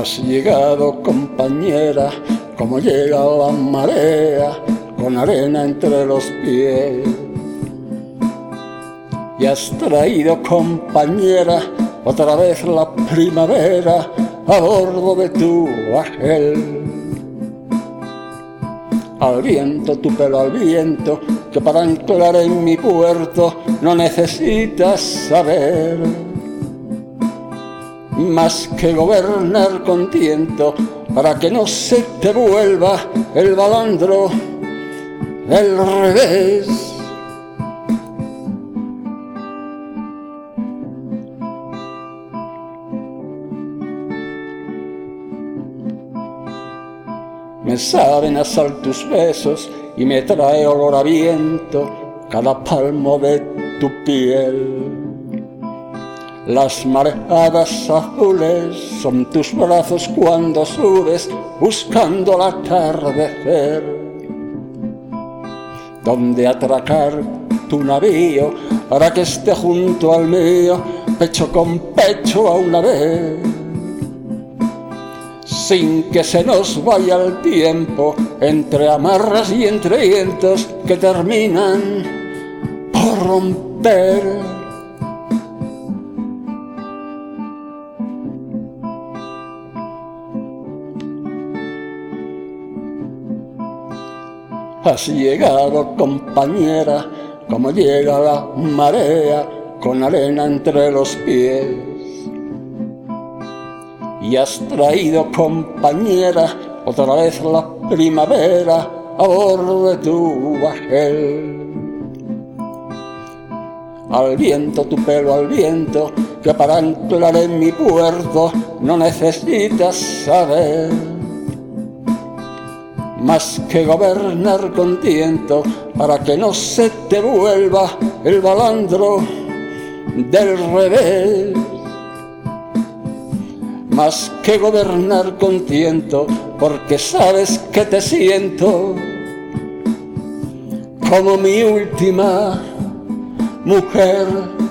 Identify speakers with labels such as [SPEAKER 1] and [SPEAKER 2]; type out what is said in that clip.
[SPEAKER 1] Has llegado, compañera, como llega la marea, con arena entre los pies. Y has traído, compañera, otra vez la primavera a bordo de tu bajel. Al viento, tu pelo al viento, que para anclar en mi puerto no necesitas saber más que gobernar con tiento para que no se te vuelva el balandro del revés. Me saben a sal tus besos y me trae olor a viento cada palmo de tu piel. Las marejadas azules son tus brazos cuando subes buscando el atardecer. Donde atracar tu navío para que esté junto al mío, pecho con pecho a una vez. Sin que se nos vaya el tiempo entre amarras y entre vientos que terminan por romper. Has llegado, compañera, como llega la marea, con arena entre los pies. Y has traído, compañera, otra vez la primavera a bordo de tu bajel. Al viento, tu pelo al viento, que para anclar en mi puerto no necesitas saber más que gobernar con tiento para que no se te vuelva el balandro del revés. Más que gobernar con tiento, porque sabes que te siento como mi última mujer.